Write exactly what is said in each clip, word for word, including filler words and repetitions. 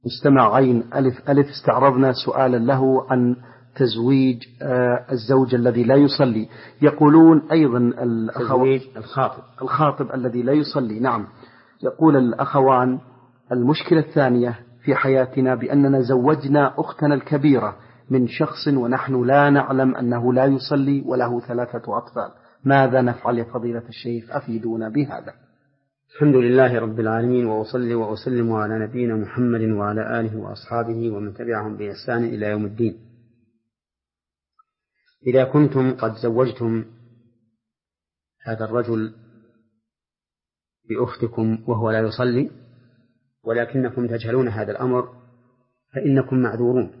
مستمع عين ألف ألف استعرضنا سؤالا له عن تزويج الزوج الذي لا يصلي. يقولون أيضا تزويج الخاطب الخاطب الذي لا يصلي. نعم. يقول الأخوان المشكلة الثانية في حياتنا بأننا زوجنا أختنا الكبيرة من شخص ونحن لا نعلم أنه لا يصلي وله ثلاثة أطفال، ماذا نفعل يا فضيلة الشيخ؟ أفيدونا بهذا. الحمد لله رب العالمين، وأصلي وأسلم على نبينا محمد وعلى آله وأصحابه ومن تبعهم بإحسان إلى يوم الدين. إذا كنتم قد زوجتم هذا الرجل بأختكم وهو لا يصلي ولكنكم تجهلون هذا الأمر فإنكم معذورون.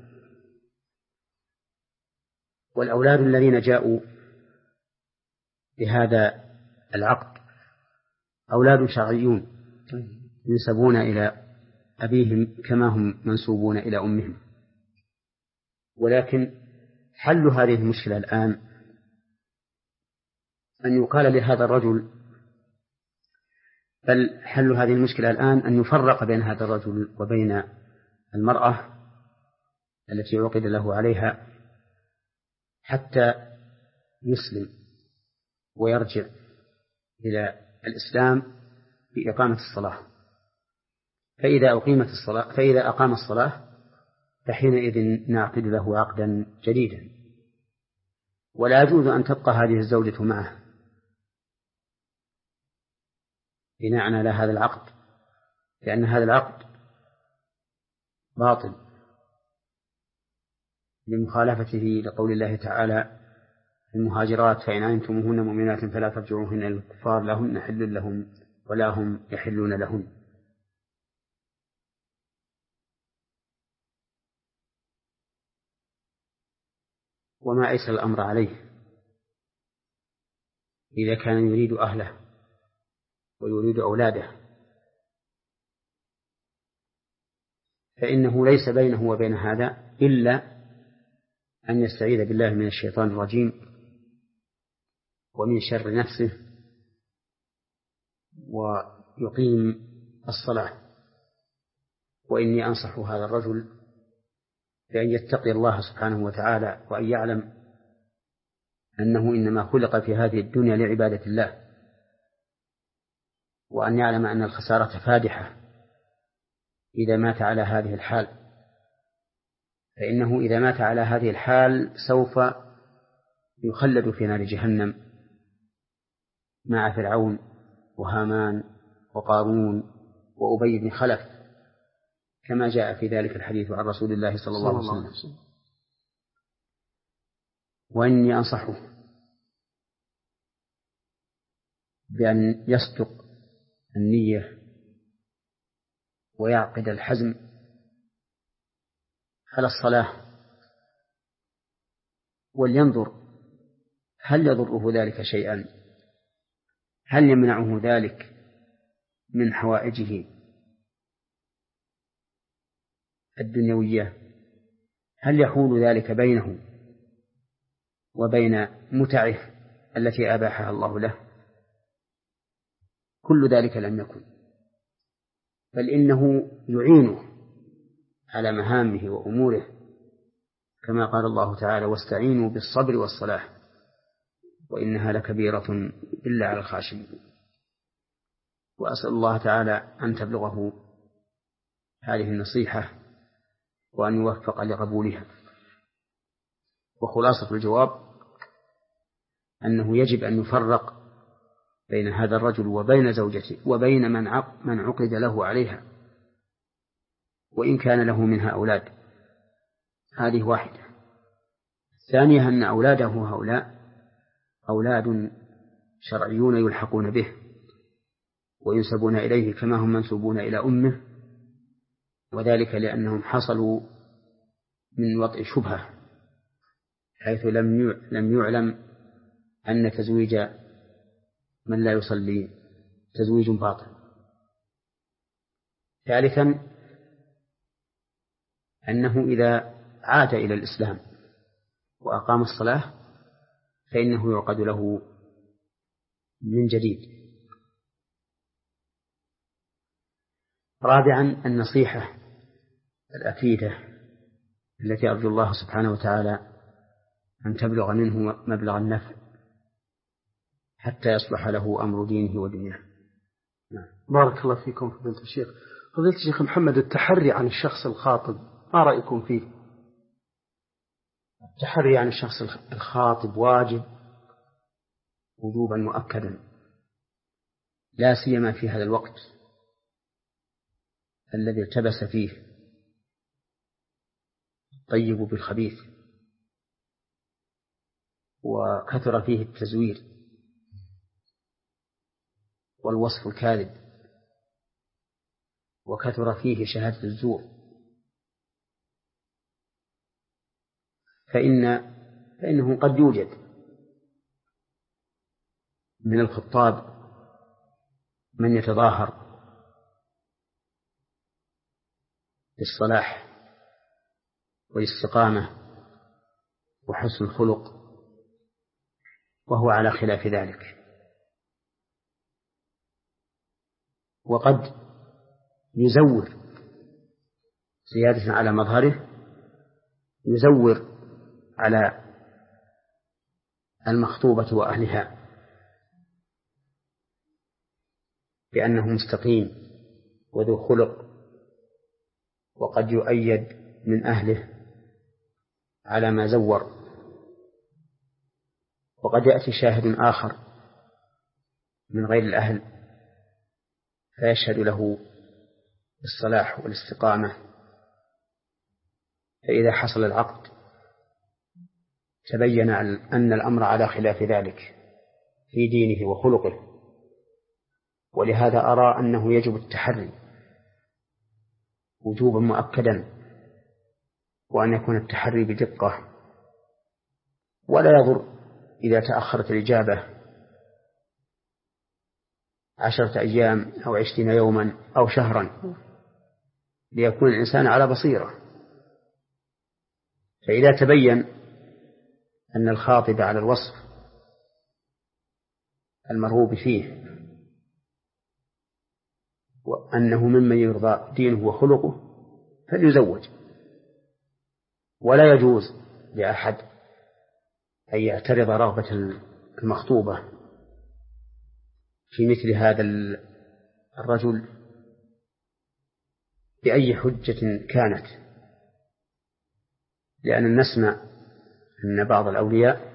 والأولاد الذين جاءوا بهذا العقد أولاد شرعيون ينسبون إلى أبيهم كما هم منسوبون إلى أمهم، ولكن حل هذه المشكلة الآن أن يقال لهذا الرجل، بل حل هذه المشكلة الآن أن يفرق بين هذا الرجل وبين المرأة التي عقد له عليها حتى يسلم ويرجع إلى الإسلام بإقامة الصلاة. فإذا أقيمت الصلاة فإذا أقام الصلاة فحينئذ نعقد له عقدا جديدا، ولا يجوز أن تبقى هذه الزوجة معه بناء على هذا العقد، لأن هذا العقد باطل لمخالفته لقول الله تعالى: المهاجرات فإن علمتموهن مؤمنات فلا ترجعوهن إلى الكفار لهن حل لهم ولا هم يحلون لهن. وما أيسر الأمر عليه إذا كان يريد أهله ويريد أولاده، فإنه ليس بينه وبين هذا إلا أن يستعيذ بالله من الشيطان الرجيم ومن شر نفسه ويقيم الصلاة. وإني أنصح هذا الرجل بأن يتقي الله سبحانه وتعالى، وأن يعلم أنه إنما خلق في هذه الدنيا لعبادة الله، وأن يعلم أن الخسارة فادحة إذا مات على هذه الحال، فإنه إذا مات على هذه الحال سوف يخلد في نار جهنم مع فرعون وهامان وقارون وأبي بن خلف، كما جاء في ذلك الحديث عن رسول الله صلى الله عليه وسلم. وإني أنصحه بأن يصدق النية ويعقد الحزم على الصلاة، ولينظر هل يضره ذلك شيئا، هل يمنعه ذلك من حوائجه الدنيوية، هل يحول ذلك بينه وبين متعه التي أباحها الله له. كل ذلك لم يكن، بل إنه يعينه على مهامه وأموره، كما قال الله تعالى: واستعينوا بالصبر والصلاة وإنها لكبيرة إلا على الخاشعين. وأسأل الله تعالى أن تبلغه هذه النصيحة وأن يوفق لقبولها. وخلاصة الجواب أنه يجب أن يفرق بين هذا الرجل وبين زوجته وبين من عقد له عليها، وإن كان له منها أولاد. هذه واحدة. ثانيها أن أولاده هؤلاء أولاد شرعيون يلحقون به وينسبون إليه كما هم منسوبون إلى أمه، وذلك لأنهم حصلوا من وطئ شبهة، حيث لم يعلم أن تزويج من لا يصلي تزويج باطل. ثالثا أنه إذا عاد إلى الإسلام وأقام الصلاة فإنه يعقد له من جديد. رابعا النصيحة الأكيدة التي أرجو الله سبحانه وتعالى أن تبلغ منه مبلغ النفع حتى يصلح له أمر دينه ودنياه. نعم. بارك الله فيكم فضيلة الشيخ. فضيلة الشيخ محمد، التحري عن الشخص الخاطب ما رأيكم فيه؟ التحري عن الشخص الخاطب واجب وجوبا مؤكدا، لا سيما في هذا الوقت الذي التبس فيه الطيب بالخبيث وكثر فيه التزوير والوصف الكاذب وكثر فيه شهادة الزور، فإن فإنه قد يوجد من الخطاب من يتظاهر بالصلاح والاستقامة وحسن الخلق وهو على خلاف ذلك، وقد يزور زيادة على مظهره، يزور على المخطوبة وأهلها بأنه مستقيم وذو خلق، وقد يؤيد من أهله على ما زور، وقد يأتي شاهد آخر من غير الأهل فيشهد له بالصلاح والاستقامة، فإذا حصل العقد تبين أن الأمر على خلاف ذلك في دينه وخلقه، ولهذا أرى أنه يجب التحري وجوبا مؤكدا، وأن يكون التحري بدقة، ولا يضر إذا تأخرت الإجابة عشرة أيام أو عشرين يوما أو شهرا، ليكون الإنسان على بصيرة. فإذا تبين أن الخاطب على الوصف المرغوب فيه وأنه ممن يرضى دينه وخلقه فليزوج، ولا يجوز لأحد أن يعترض رغبة المخطوبة في مثل هذا الرجل بأي حجة كانت، لأن نسمع أن بعض الأولياء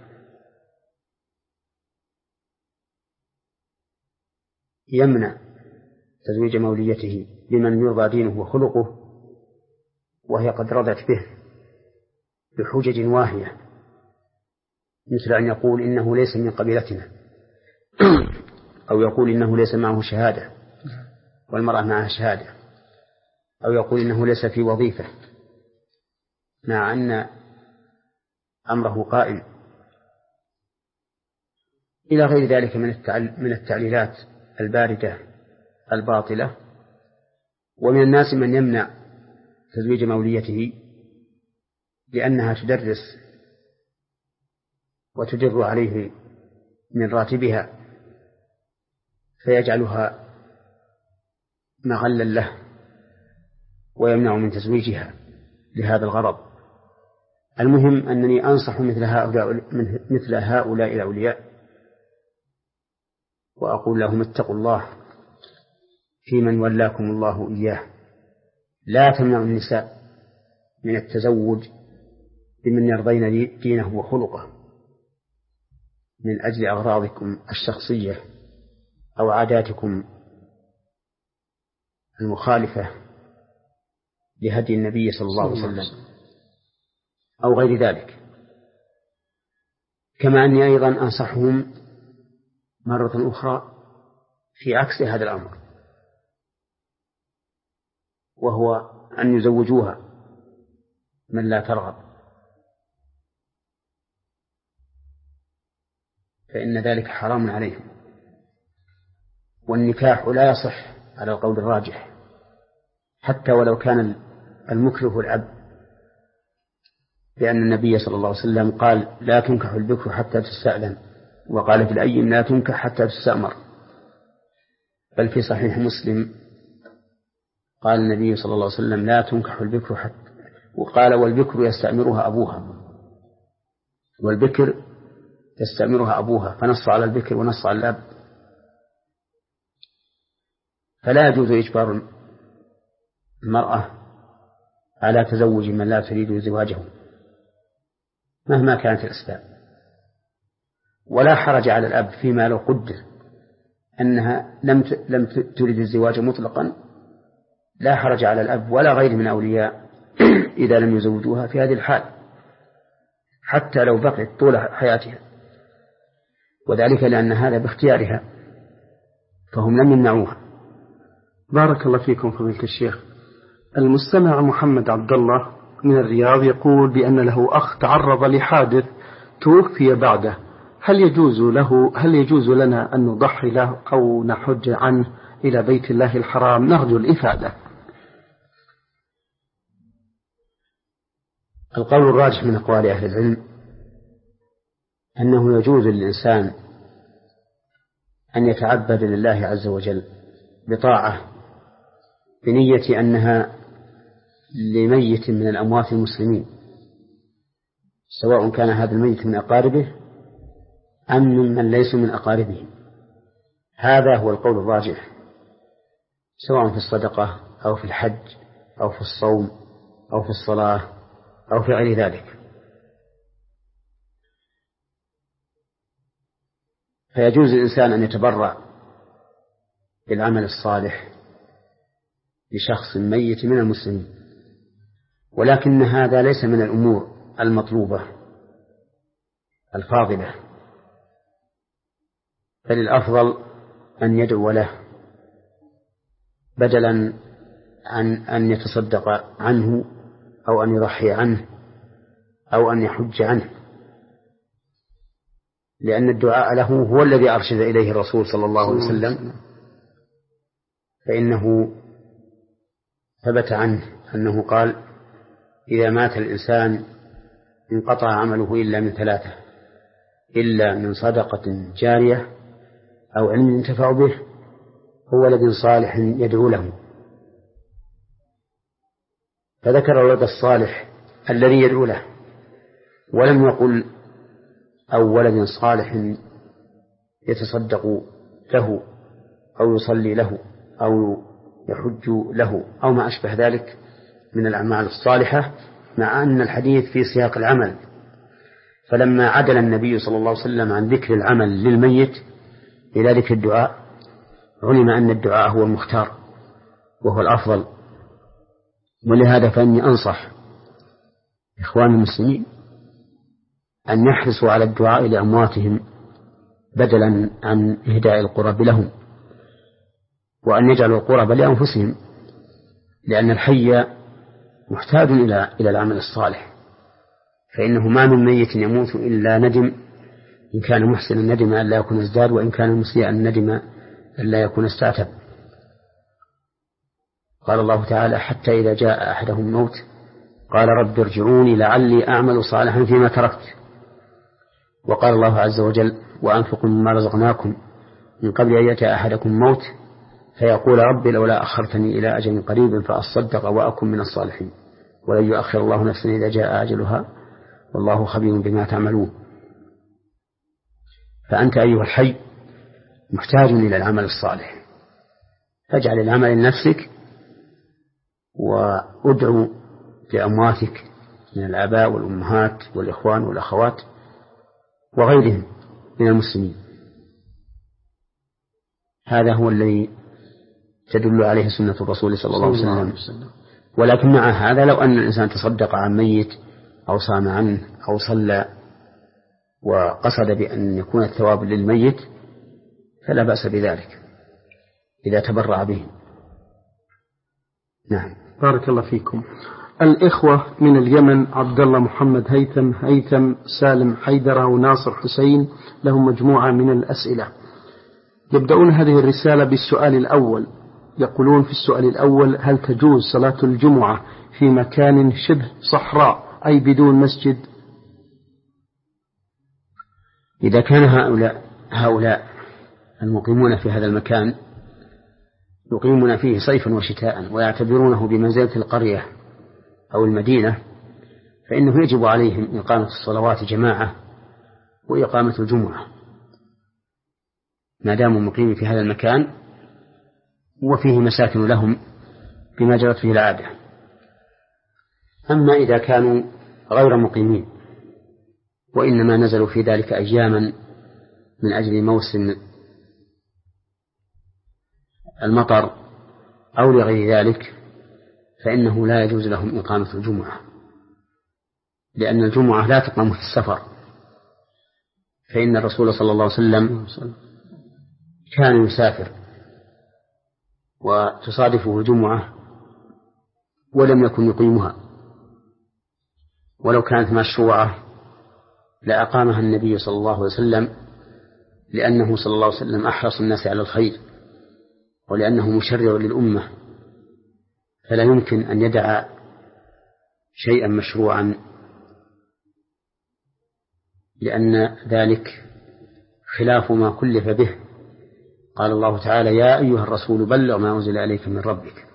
يمنع تزويج موليته لمن يرضى دينه وخلقه وهي قد رضت به بحجج واهية، مثل أن يقول إنه ليس من قبيلتنا، أو يقول إنه ليس معه شهادة والمرأة معها شهادة، أو يقول إنه ليس في وظيفة، مع أن أمره قائم، إلى غير ذلك من التعليلات الباردة الباطلة. ومن الناس من يمنع تزويج موليته لأنها تدرس وتدر عليه من راتبها فيجعلها مغلا له ويمنع من تزويجها لهذا الغرض. المهم أنني أنصح مثل هؤلاء, مثل هؤلاء الأولياء وأقول لهم اتقوا الله في من ولاكم الله إياه، لا تمنعوا النساء من التزوج بمن يرضين دينه وخلقه من أجل أغراضكم الشخصية أو عاداتكم المخالفة لهدي النبي صلى الله عليه وسلم أو غير ذلك. كما أني أيضا أنصحهم مرة أخرى في عكس هذا الأمر، وهو أن يزوجوها من لا ترغب، فإن ذلك حرام عليهم، والنكاح لا يصح على القول الراجح حتى ولو كان المكره العبد، لأن النبي صلى الله عليه وسلم قال لا تنكح البكر حتى تستأذن، وقال في الأيم لا تنكح حتى تستأمر. بل في صحيح مسلم قال النبي صلى الله عليه وسلم لا تنكح البكر حتى، وقال والبكر يستأمرها أبوها، والبكر يستأمرها أبوها، فنص على البكر ونص على الأب. فلا يجوز إجبار المرأة على تزوج من لا تريد زواجه مهما كانت الأسباب، ولا حرج على الأب فيما لو قدر أنها لم لم تريد الزواج مطلقا، لا حرج على الأب ولا غيره من أولياء إذا لم يزوجوها في هذه الحال حتى لو بقيت طول حياتها، وذلك لأن هذا باختيارها فهم لم يمنعوها. بارك الله فيكم فضيلة الشيخ. المستمع محمد عبد الله من الرياض يقول بأن له أخ تعرض لحادث توفي بعده، هل يجوز له هل يجوز لنا أن نضحي له أو نحج عنه إلى بيت الله الحرام؟ نرجو الإفادة. القول الراجح من أقوال أهل العلم أنه يجوز للإنسان أن يتعبد لله عز وجل بطاعة بنية أنها لميت من الأموات المسلمين، سواء كان هذا الميت من أقاربه أم من ليس من أقاربه. هذا هو القول الراجح، سواء في الصدقة أو في الحج أو في الصوم أو في الصلاة أو في غير ذلك. فيجوز الإنسان أن يتبرع بالعمل الصالح لشخص ميت من المسلمين، ولكن هذا ليس من الأمور المطلوبة الفاضلة، بل الأفضل أن يدعو له بدلا عن أن يتصدق عنه أو أن يضحي عنه أو أن يحج عنه، لأن الدعاء له هو الذي أرشد إليه الرسول صلى الله عليه وسلم، فإنه ثبت عنه أنه قال إذا مات الإنسان انقطع عمله إلا من ثلاثة، إلا من صدقة جارية أو علم ينتفع به هو ولد صالح يدعو له. فذكر الولد الصالح الذي يدعو له، ولم يقل أو ولد صالح يتصدق له أو يصلي له أو يحج له أو ما أشبه ذلك من الأعمال الصالحة، مع أن الحديث في سياق العمل. فلما عدل النبي صلى الله عليه وسلم عن ذكر العمل للميت إلى ذكر الدعاء، علم أن الدعاء هو المختار وهو الأفضل. ولهذا فإني أنصح إخوان المسلمين أن يحرصوا على الدعاء لأمواتهم بدلا عن إهداء القرب لهم، وأن يجعلوا القرب لأنفسهم، لأن الحي محتاج إلى إلى العمل الصالح، فإنه ما من ميت يموت إلا ندم، إن كان محسنا ندم أن لا يكون ازداد، وإن كان مسيئا ندم أن لا يكون استعتب. قال الله تعالى حتى إذا جاء أحدهم الموت قال رب ارجعوني لعلي أعمل صالحا فيما تركت. وقال الله عز وجل وأنفقوا مما رزقناكم من قبل أن يأتي أحدكم موت فيقول ربي لولا أخرتني إلى أجل قريب فأصدق وأكن من الصالحين ولن يؤخر الله نفسا إذا جاء أجلها والله خبير بما تعملون. فأنت أيها الحي محتاج إلى العمل الصالح، فاجعل العمل لنفسك وادعو لأمواتك من الآباء والأمهات والإخوان والأخوات وغيرهم من المسلمين. هذا هو الذي تدل عليه سنة الرسول صلى الله عليه وسلم. ولكن مع هذا لو أن الإنسان تصدق عن ميت أو صام عنه أو صلى وقصد بأن يكون الثواب للميت فلا بأس بذلك إذا تبرع به. نعم. بارك الله فيكم. الإخوة من اليمن عبد الله محمد هيثم هيثم سالم حيدرة وناصر حسين لهم مجموعة من الأسئلة. يبدأون هذه الرسالة بالسؤال الأول، يقولون في السؤال الأول هل تجوز صلاة الجمعة في مكان شبه صحراء أي بدون مسجد؟ إذا كان هؤلاء هؤلاء المقيمون في هذا المكان يقيمون فيه صيفا وشتاء ويعتبرونه بمنزلة القرية أو المدينة، فإنه يجب عليهم إقامة الصلوات جماعة وإقامة الجمعة ما داموا مقيمين في هذا المكان وفيه مساكن لهم بما جرت فيه العادة. أما إذا كانوا غير مقيمين وإنما نزلوا في ذلك أياما من أجل موسم المطر أو لغير ذلك، فإنه لا يجوز لهم إقامة الجمعة، لأن الجمعة لا تقام في السفر، فإن الرسول صلى الله عليه وسلم كان يسافر وتصادفه الجمعة ولم يكن يقيمها، ولو كانت مشروعة لأقامها النبي صلى الله عليه وسلم، لأنه صلى الله عليه وسلم أحرص الناس على الخير ولأنه مشرع للأمة، فلا يمكن أن يدع شيئا مشروعا، لأن ذلك خلاف ما كلف به. قال الله تعالى: يا أيها الرسول بلغ ما أنزل إليك من ربك.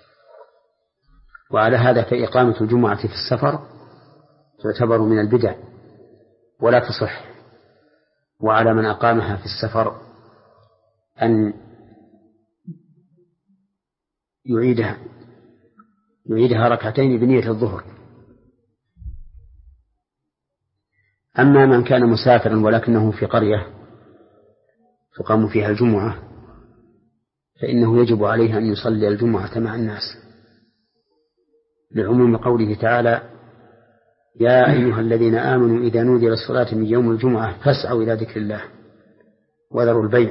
وعلى هذا فإقامة الجمعة في السفر تعتبر من البدع ولا تصح، وعلى من أقامها في السفر أن يعيدها يعيدها ركعتين بنية الظهر. أما من كان مسافرا ولكنه في قرية تقام فيها الجمعة، فإنه يجب عليه أن يصلي الجمعة مع الناس، لعموم قوله تعالى: يا أيها الذين آمنوا إذا نودي للصلاة من يوم الجمعة فاسعوا إلى ذكر الله وذروا البيع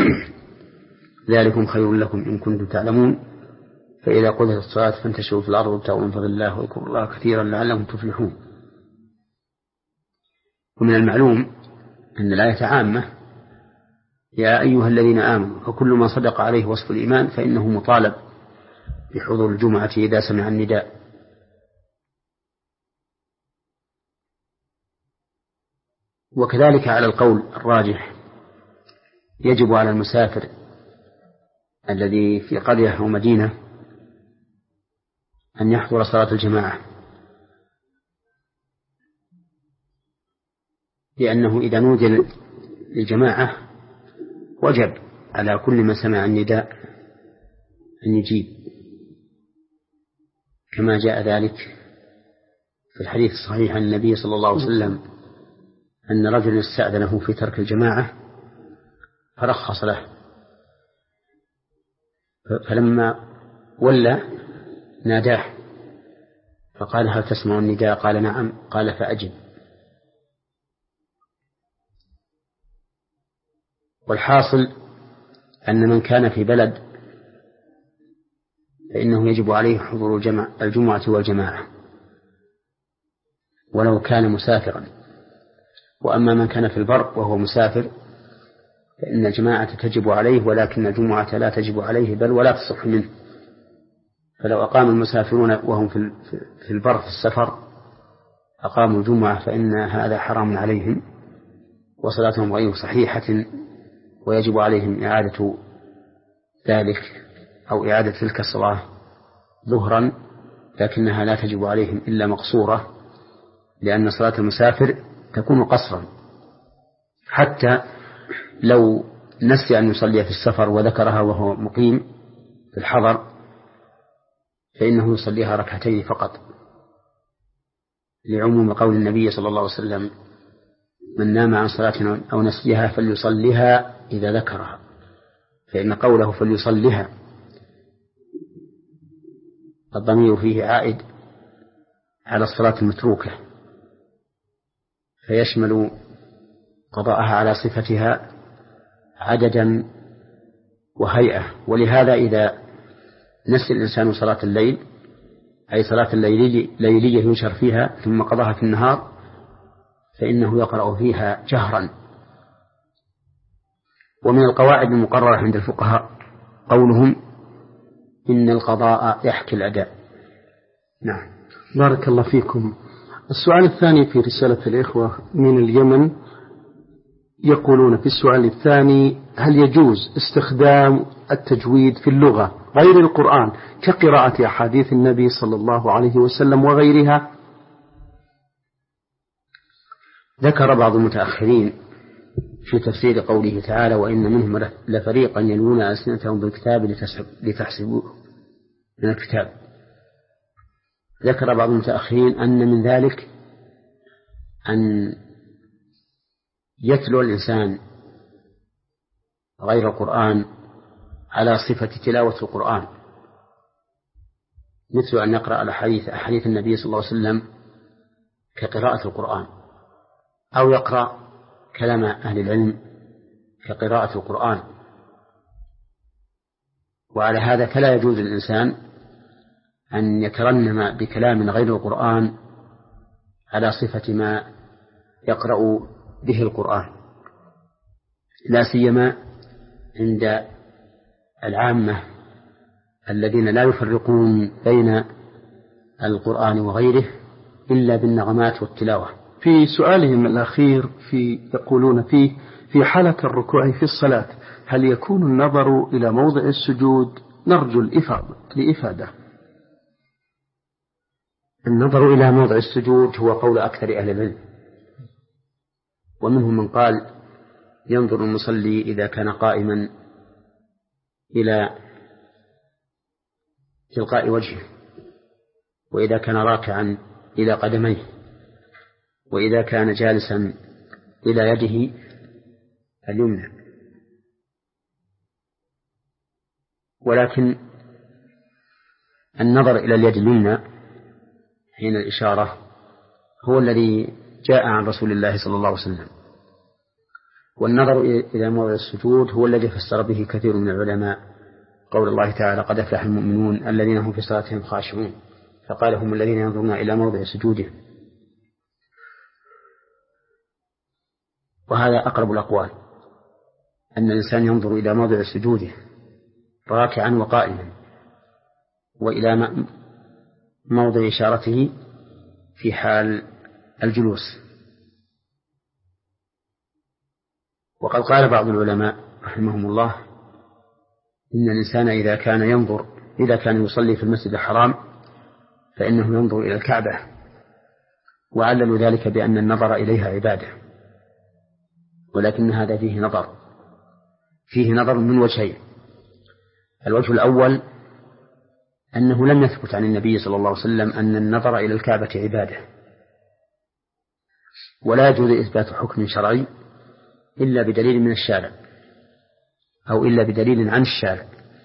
ذلكم خير لكم إن كنتم تعلمون، فإذا قضيت الصلاة فانتشروا في الأرض وابتغوا من فضل الله واذكروا الله كثيرا لعلهم تفلحون. ومن المعلوم أن الآية عامة: يا أيها الذين آمنوا، فكل ما صدق عليه وصف الإيمان فإنه مطالب بحضور الجمعة إذا سمع النداء. وكذلك على القول الراجح يجب على المسافر الذي في قرية أو مدينة أن يحضر صلاة الجماعة، لأنه إذا نودي للجماعة وجب على كل من سمع النداء أن يجيب، كما جاء ذلك في الحديث الصحيح عن النبي صلى الله عليه وسلم أن رجل استأذنه في ترك الجماعة فرخص له، فلما ولى ناداه فقال: هل تسمع النداء؟ قال: نعم. قال: فأجب. والحاصل أن من كان في بلد فإنه يجب عليه حضور الجمع الجمعة والجماعة ولو كان مسافرا. وأما من كان في البر وهو مسافر فإن الجماعة تجب عليه ولكن الجمعة لا تجب عليه بل ولا تصح منه. فلو أقام المسافرون وهم في البر في السفر أقاموا الجمعة فإن هذا حرام عليهم وصلاتهم غير صحيحة، ويجب عليهم إعادة ذلك أو إعادة تلك الصلاة ظهرا، لكنها لا تجب عليهم إلا مقصورة، لأن صلاة المسافر تكون قصرا، حتى لو نسي أن يصلي في السفر وذكرها وهو مقيم في الحضر فإنه يصليها ركعتين فقط، لعموم قول النبي صلى الله عليه وسلم: من نام عن صلاة أو نسيها فليصليها إذا ذكرها، فإن قوله فليصليها الضمير فيه عائد على الصلاة المتروكة، فيشمل قضاءها على صفتها عددا وهيئة. ولهذا إذا نسي الإنسان صلاة الليل أي صلاة ليلية ينشر فيها ثم قضاها في النهار فإنه يقرأ فيها جهرا. ومن القواعد المقررة عند الفقهاء قولهم: إن القضاء يحكي الأداء. نعم. بارك الله فيكم. السؤال الثاني في رسالة الإخوة من اليمن يقولون في السؤال الثاني: هل يجوز استخدام التجويد في اللغة غير القرآن كقراءة أحاديث النبي صلى الله عليه وسلم وغيرها؟ ذكر بعض المتأخرين في تفسير قوله تعالى: وإن منهم لفريقا يلوون ألسنتهم بالكتاب لتحسبوه من الكتاب. ذكر بعض المتأخرين أن من ذلك أن يتلو الإنسان غير القرآن على صفة تلاوة القرآن، مثل أن يقرأ الأحاديث أحاديث النبي صلى الله عليه وسلم كقراءة القرآن، أو يقرأ كلام أهل العلم كقراءة القرآن. وعلى هذا فلا يجوز للإنسان أن يترنم بكلام غير القرآن على صفة ما يقرأ به القرآن، لا سيما عند العامة الذين لا يفرقون بين القرآن وغيره إلا بالنغمات والتلاوة. في سؤالهم الأخير في يقولون فيه: في حالة الركوع في الصلاة هل يكون النظر إلى موضع السجود؟ نرجو الإفادة لإفادة. النظر إلى موضع السجود هو قول أكثر أهل العلم، ومنهم من قال ينظر المصلي إذا كان قائما إلى تلقاء وجهه، وإذا كان راكعا إلى قدميه، وإذا كان جالسا إلى يده اليمنى. ولكن النظر إلى اليد اليمنى حين الإشارة هو الذي جاء عن رسول الله صلى الله عليه وسلم، والنظر إلى موضع السجود هو الذي فسر به كثير من العلماء قول الله تعالى: قد أفلح المؤمنون الذين هم في صلاتهم خاشعون، فقال: هم الذين ينظرون إلى موضع سجودهم. وهذا أقرب الأقوال، أن الإنسان ينظر إلى موضع سجوده راكعا وقائما، وإلى موضع إشارته في حال الجلوس. وقد قال بعض العلماء رحمهم الله إن الإنسان إذا كان ينظر إذا كان يصلي في المسجد الحرام فإنه ينظر إلى الكعبة، وعللوا ذلك بأن النظر إليها عبادة، ولكن هذا فيه نظر فيه نظر من وجهين. الوجه الأول أنه لم يثبت عن النبي صلى الله عليه وسلم أن النظر إلى الكعبة عبادة، ولا يجوز إثبات حكم شرعي إلا بدليل من الشارع أو إلا بدليل عن الشارع.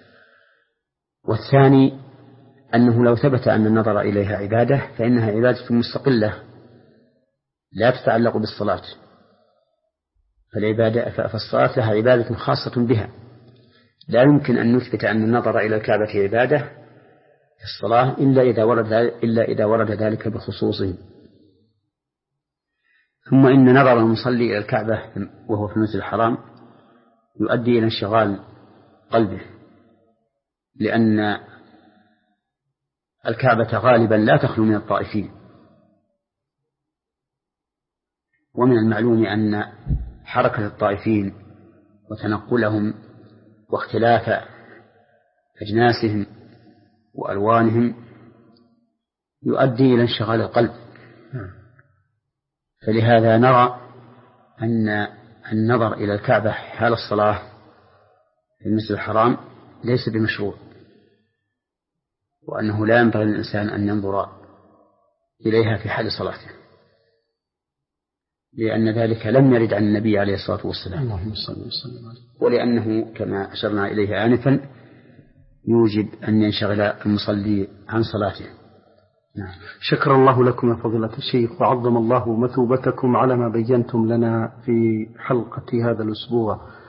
والثاني أنه لو ثبت أن النظر إليها عبادة فإنها عبادة مستقلة لا تتعلق بالصلاة، فالعبادة فالصلاة لها عبادة خاصة بها، لا يمكن أن نثبت أن النظر إلى الكعبة عبادة في الصلاة إلا إذا ورد إلا إذا ورد ذلك بخصوصه. ثم إن نظر المصلي إلى الكعبة وهو في المسجد الحرام يؤدي إلى انشغال قلبه، لأن الكعبة غالبا لا تخلو من الطائفين، ومن المعلوم أن حركة الطائفين وتنقلهم واختلاف أجناسهم وألوانهم يؤدي إلى انشغال القلب. فلهذا نرى أن النظر إلى الكعبة حال الصلاة في المسجد الحرام ليس بمشروع، وأنه لا ينبغي للإنسان أن ينظر إليها في حال صلاته، لأن ذلك لم يرد عن النبي عليه الصلاة والسلام، اللهم صل وسلم عليه، ولأنه كما أشرنا إليه آنفا يوجب أن ينشغل المصلي عن صلاته. نعم. شكر الله لكم يا فضيلة الشيخ، وعظم الله مثوبتكم على ما بينتم لنا في حلقة هذا الأسبوع.